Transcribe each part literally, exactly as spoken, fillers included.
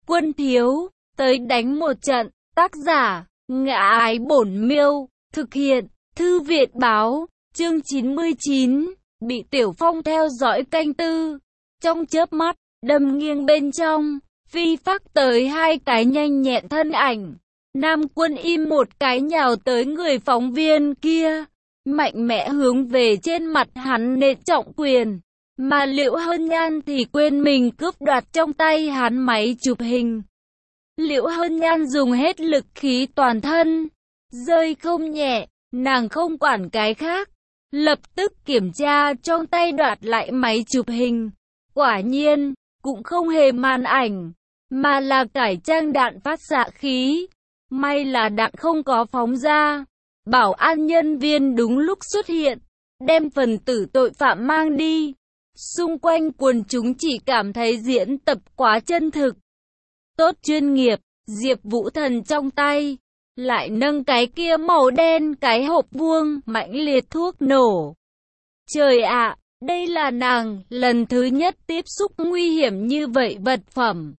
Quân thiếu, tới đánh một trận. Tác giả, Ngã Ái Bổn Miêu. Thực hiện, Thư Viện Báo. Chương chín mươi chín. Bị Tiểu Phong theo dõi canh tư. Trong chớp mắt, đâm nghiêng bên trong, phi phác tới hai cái nhanh nhẹn thân ảnh. Nam Quân im một cái nhào tới người phóng viên kia, mạnh mẽ hướng về trên mặt hắn nện trọng quyền. Mà Liễu Hân Nhan thì quên mình cướp đoạt trong tay hắn máy chụp hình. Liễu Hân Nhan dùng hết lực khí toàn thân, rơi không nhẹ, nàng không quản cái khác, lập tức kiểm tra trong tay đoạt lại máy chụp hình. Quả nhiên, cũng không hề màn ảnh, mà là cải trang đạn phát xạ khí. May là đạn không có phóng ra. Bảo an nhân viên đúng lúc xuất hiện, đem phần tử tội phạm mang đi. Xung quanh quần chúng chỉ cảm thấy diễn tập quá chân thực. Tốt chuyên nghiệp, Diệp Vũ Thần trong tay lại nâng cái kia màu đen cái hộp vuông mãnh liệt thuốc nổ. Trời ạ, đây là nàng lần thứ nhất tiếp xúc nguy hiểm như vậy vật phẩm.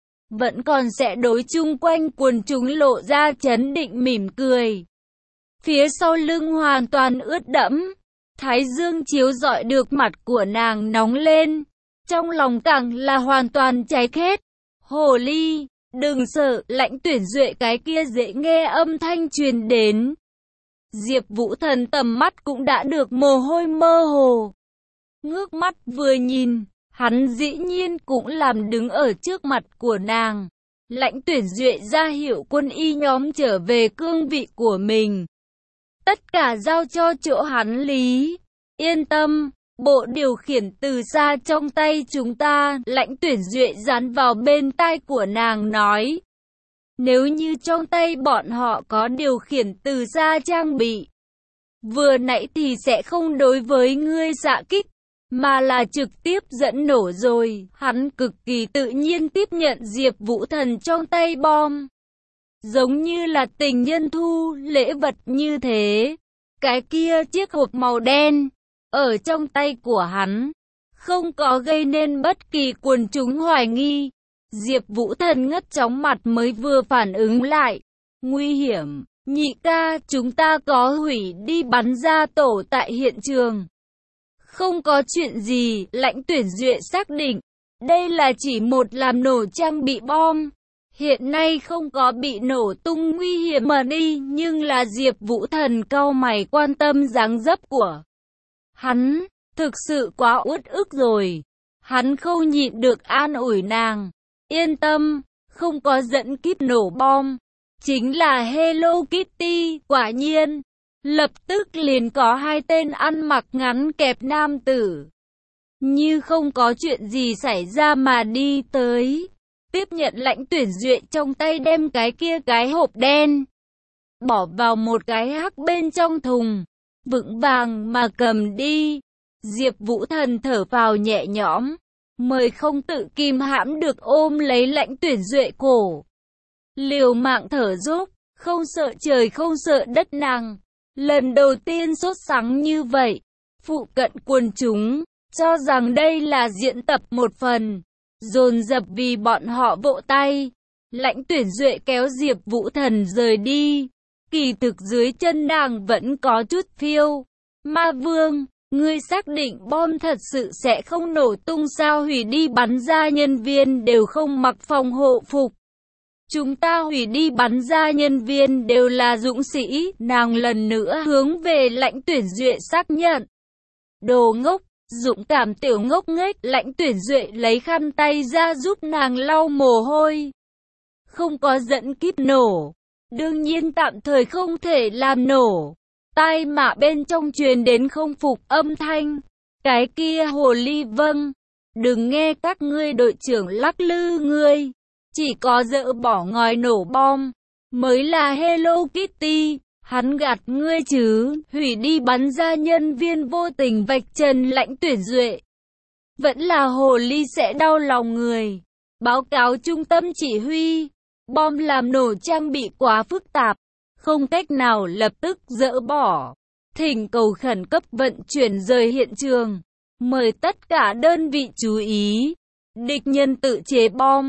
Vẫn còn sẽ đối chung quanh quần chúng lộ ra chấn định mỉm cười. Phía sau lưng hoàn toàn ướt đẫm, thái dương chiếu rọi được mặt của nàng nóng lên, trong lòng càng là hoàn toàn cháy khét. Hồ ly, đừng sợ, Lãnh Tuyển Duệ cái kia dễ nghe âm thanh truyền đến. Diệp Vũ Thần tầm mắt cũng đã được mồ hôi mơ hồ. Ngước mắt vừa nhìn, hắn dĩ nhiên cũng làm đứng ở trước mặt của nàng. Lãnh Tuyển Duệ ra hiệu quân y nhóm trở về cương vị của mình. Tất cả giao cho chỗ hắn lý. Yên tâm, bộ điều khiển từ xa trong tay chúng ta. Lãnh Tuyển Duệ dán vào bên tai của nàng nói. Nếu như trong tay bọn họ có điều khiển từ xa trang bị, vừa nãy thì sẽ không đối với ngươi xạ kích, mà là trực tiếp dẫn nổ rồi. Hắn cực kỳ tự nhiên tiếp nhận Diệp Vũ Thần trong tay bom, giống như là tình nhân thu lễ vật như thế. Cái kia chiếc hộp màu đen ở trong tay của hắn không có gây nên bất kỳ quần chúng hoài nghi. Diệp Vũ Thần ngất chóng mặt mới vừa phản ứng lại. Nguy hiểm, nhị ca, chúng ta có hủy đi bắn ra tổ tại hiện trường. Không có chuyện gì, Lãnh Tuyển Duệ xác định. Đây là chỉ một làm nổ trang bị bom. Hiện nay không có bị nổ tung nguy hiểm mà đi, nhưng là Diệp Vũ Thần cau mày quan tâm dáng dấp của hắn. Thực sự quá uất ức rồi. Hắn không nhịn được an ủi nàng. Yên tâm, không có dẫn kíp nổ bom. Chính là Hello Kitty. Quả nhiên, lập tức liền có hai tên ăn mặc ngắn kẹp nam tử, như không có chuyện gì xảy ra mà đi tới, tiếp nhận Lãnh Tuyển Duệ trong tay, đem cái kia cái hộp đen bỏ vào một cái hắc bên trong thùng, vững vàng mà cầm đi. Diệp Vũ Thần thở phào nhẹ nhõm, mời không tự kìm hãm được ôm lấy Lãnh Tuyển Duệ cổ, liều mạng thở dốc, không sợ trời không sợ đất. Nàng lần đầu tiên sốt sắng như vậy. Phụ cận quần chúng cho rằng đây là diễn tập một phần, dồn dập vì bọn họ vỗ tay. Lãnh Tuyển Duệ kéo Diệp Vũ Thần rời đi. Kỳ thực dưới chân nàng vẫn có chút phiêu. Ma Vương, ngươi xác định bom thật sự sẽ không nổ tung sao? Hủy đi bắn ra nhân viên đều không mặc phòng hộ phục. Chúng ta hủy đi bắn ra nhân viên đều là dũng sĩ. Nàng lần nữa hướng về Lãnh Tuyển Duệ xác nhận. Đồ ngốc, dũng cảm tiểu ngốc nghếch. Lãnh Tuyển Duệ lấy khăn tay ra giúp nàng lau mồ hôi. Không có dẫn kíp nổ, đương nhiên tạm thời không thể làm nổ. Tai mạ bên trong truyền đến không phục âm thanh. Cái kia hồ ly, vâng, đừng nghe các ngươi đội trưởng lắc lư ngươi. Chỉ có dỡ bỏ ngòi nổ bom mới là Hello Kitty. Hắn gạt ngươi chứ? Hủy đi bắn ra nhân viên vô tình vạch trần Lãnh Tuyển Duệ, vẫn là hồ ly sẽ đau lòng người. Báo cáo trung tâm chỉ huy, bom làm nổ trang bị quá phức tạp, không cách nào lập tức dỡ bỏ. Thỉnh cầu khẩn cấp vận chuyển rời hiện trường. Mời tất cả đơn vị chú ý, địch nhân tự chế bom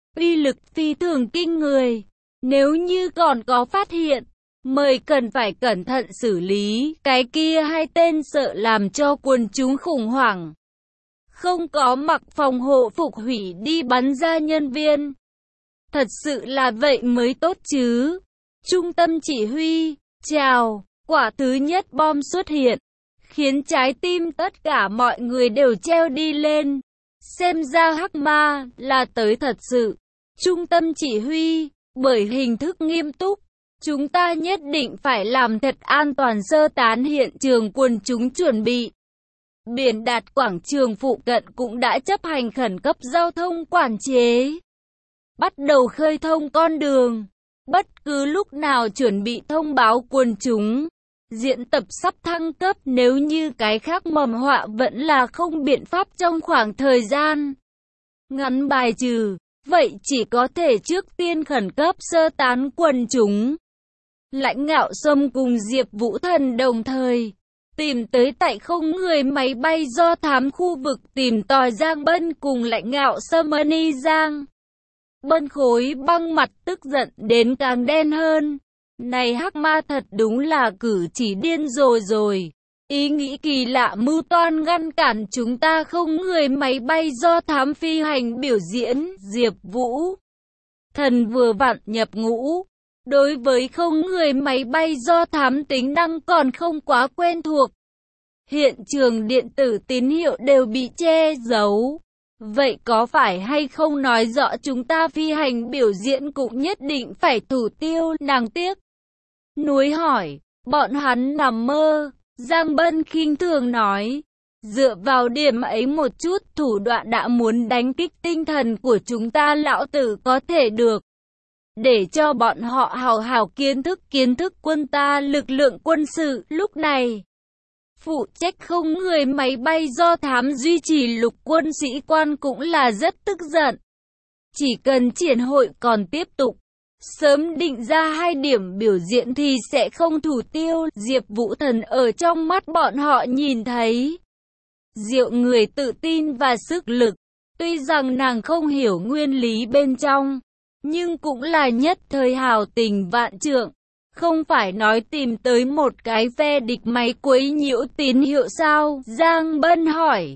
uy lực phi thường kinh người. Nếu như còn có phát hiện, mời cần phải cẩn thận xử lý, cái kia hai tên sợ làm cho quần chúng khủng hoảng. Không có mặc phòng hộ phục hủy đi bắn ra nhân viên. Thật sự là vậy mới tốt chứ. Trung tâm chỉ huy, chào, quả thứ nhất bom xuất hiện, khiến trái tim tất cả mọi người đều treo đi lên. Xem ra Hắc Ma là tới thật sự. Trung tâm chỉ huy, bởi hình thức nghiêm túc, chúng ta nhất định phải làm thật an toàn sơ tán hiện trường quần chúng chuẩn bị. Biển Đạt quảng trường phụ cận cũng đã chấp hành khẩn cấp giao thông quản chế. Bắt đầu khơi thông con đường. Bất cứ lúc nào chuẩn bị thông báo quần chúng. Diễn tập sắp thăng cấp nếu như cái khác mầm họa vẫn là không biện pháp trong khoảng thời gian ngắn bài trừ. Vậy chỉ có thể trước tiên khẩn cấp sơ tán quần chúng. Lãnh Ngạo Sâm cùng Diệp Vũ Thần đồng thời tìm tới tại không người máy bay do thám khu vực tìm tòi Giang Bân cùng Lãnh Ngạo Sâm Ni Giang. Bân khối băng mặt tức giận đến càng đen hơn. Này Hắc Ma thật đúng là cử chỉ điên rồi rồi. Ý nghĩ kỳ lạ mưu toan ngăn cản chúng ta không người máy bay do thám phi hành biểu diễn. Diệp Vũ Thần vừa vặn nhập ngũ. Đối với không người máy bay do thám tính năng còn không quá quen thuộc. Hiện trường điện tử tín hiệu đều bị che giấu. Vậy có phải hay không nói rõ chúng ta phi hành biểu diễn cũng nhất định phải thủ tiêu? Nàng tiếc nuối hỏi, bọn hắn nằm mơ. Giang Bân khinh thường nói, dựa vào điểm ấy một chút thủ đoạn đã muốn đánh kích tinh thần của chúng ta lão tử có thể được. Để cho bọn họ hào hào kiến thức kiến thức quân ta lực lượng quân sự lúc này. Phụ trách không người máy bay do thám duy trì lục quân sĩ quan cũng là rất tức giận. Chỉ cần triển hội còn tiếp tục, sớm định ra hai điểm biểu diễn thì sẽ không thủ tiêu. Diệp Vũ Thần ở trong mắt bọn họ nhìn thấy diệu người tự tin và sức lực. Tuy rằng nàng không hiểu nguyên lý bên trong, nhưng cũng là nhất thời hào tình vạn trượng. Không phải nói tìm tới một cái phe địch máy quấy nhiễu tín hiệu sao? Giang Bân hỏi.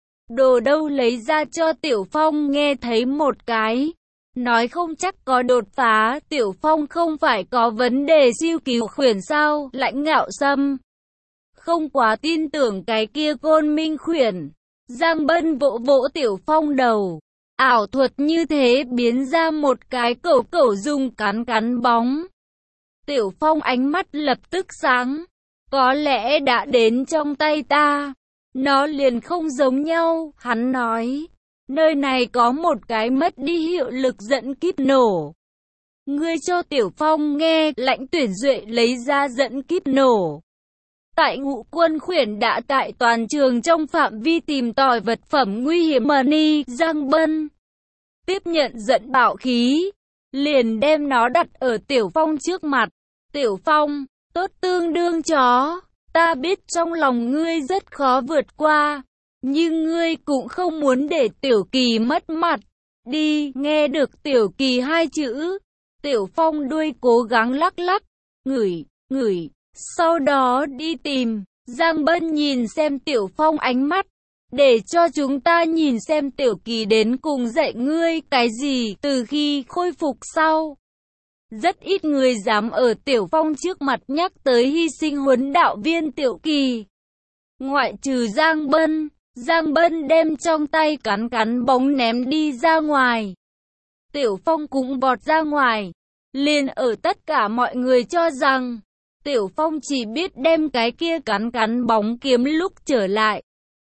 Đồ đâu lấy ra cho Tiểu Phong nghe thấy một cái. Nói không chắc có đột phá. Tiểu Phong không phải có vấn đề siêu cứu khuyển sao? Lãnh Ngạo Sâm không quá tin tưởng cái kia Côn Minh khuyển. Giang Bân vỗ vỗ Tiểu Phong đầu. Ảo thuật như thế biến ra một cái cẩu cẩu dùng cắn cắn bóng. Tiểu Phong ánh mắt lập tức sáng. Có lẽ đã đến trong tay ta. Nó liền không giống nhau. Hắn nói. Nơi này có một cái mất đi hiệu lực dẫn kíp nổ. Ngươi cho Tiểu Phong nghe. Lãnh Tuyển Duệ lấy ra dẫn kíp nổ. Tại Ngũ Quân khuyển đã tại toàn trường trong phạm vi tìm tòi vật phẩm nguy hiểm. Ni Giang Bân tiếp nhận dẫn bảo khí, liền đem nó đặt ở Tiểu Phong trước mặt. Tiểu Phong, tốt tương đương chó, ta biết trong lòng ngươi rất khó vượt qua, nhưng ngươi cũng không muốn để Tiểu Kỳ mất mặt. Đi, nghe được Tiểu Kỳ hai chữ, Tiểu Phong đuôi cố gắng lắc lắc, ngửi, ngửi, sau đó đi tìm. Giang Bân nhìn xem Tiểu Phong ánh mắt, để cho chúng ta nhìn xem Tiểu Kỳ đến cùng dạy ngươi cái gì. Từ khi khôi phục sau, rất ít người dám ở Tiểu Phong trước mặt nhắc tới hy sinh huấn đạo viên Tiểu Kỳ. Ngoại trừ Giang Bân, Giang Bân đem trong tay cắn cắn bóng ném đi ra ngoài. Tiểu Phong cũng vọt ra ngoài. Liền ở tất cả mọi người cho rằng Tiểu Phong chỉ biết đem cái kia cắn cắn bóng kiếm lúc trở lại.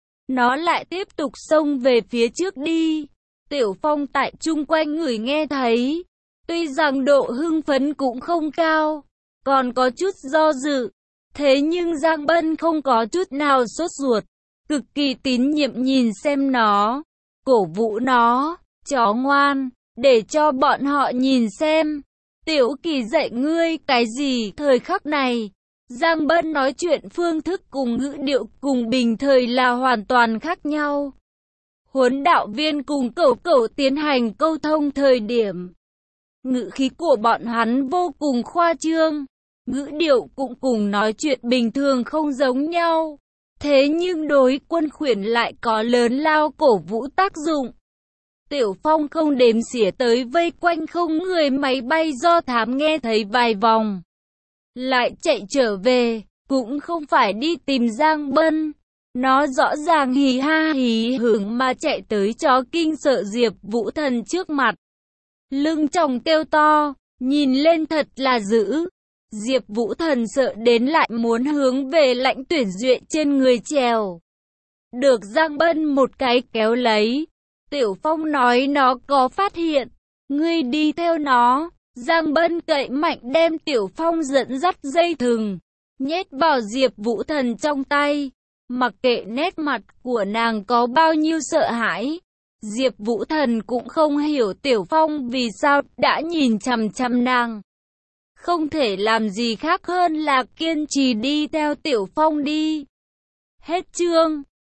Nó lại tiếp tục xông về phía trước đi. Tiểu Phong tại chung quanh người nghe thấy. Tuy rằng độ hưng phấn cũng không cao, còn có chút do dự. Thế nhưng Giang Bân không có chút nào sốt ruột. Cực kỳ tín nhiệm nhìn xem nó. Cổ vũ nó. Chó ngoan. Để cho bọn họ nhìn xem. Tiểu Kỳ dạy ngươi cái gì? Thời khắc này, Giang Bân nói chuyện phương thức cùng ngữ điệu cùng bình thời là hoàn toàn khác nhau. Huấn đạo viên cùng cẩu cẩu tiến hành câu thông thời điểm. Ngữ khí của bọn hắn vô cùng khoa trương, ngữ điệu cũng cùng nói chuyện bình thường không giống nhau. Thế nhưng đối quân khuyển lại có lớn lao cổ vũ tác dụng. Tiểu Phong không đếm xỉa tới vây quanh không người máy bay do thám nghe thấy vài vòng. Lại chạy trở về, cũng không phải đi tìm Giang Bân. Nó rõ ràng hì ha hì hửng mà chạy tới cho kinh sợ Diệp Vũ Thần trước mặt. Lưng chồng kêu to, nhìn lên thật là dữ. Diệp Vũ Thần sợ đến lại muốn hướng về lãnh tuyển duyệt trên người trèo. Được Giang Bân một cái kéo lấy. Tiểu Phong nói nó có phát hiện. Ngươi đi theo nó. Giang Bân cậy mạnh đem Tiểu Phong dẫn dắt dây thừng, nhét vào Diệp Vũ Thần trong tay. Mặc kệ nét mặt của nàng có bao nhiêu sợ hãi, Diệp Vũ Thần cũng không hiểu Tiểu Phong vì sao đã nhìn chằm chằm nàng. Không thể làm gì khác hơn là kiên trì đi theo Tiểu Phong đi. Hết chương.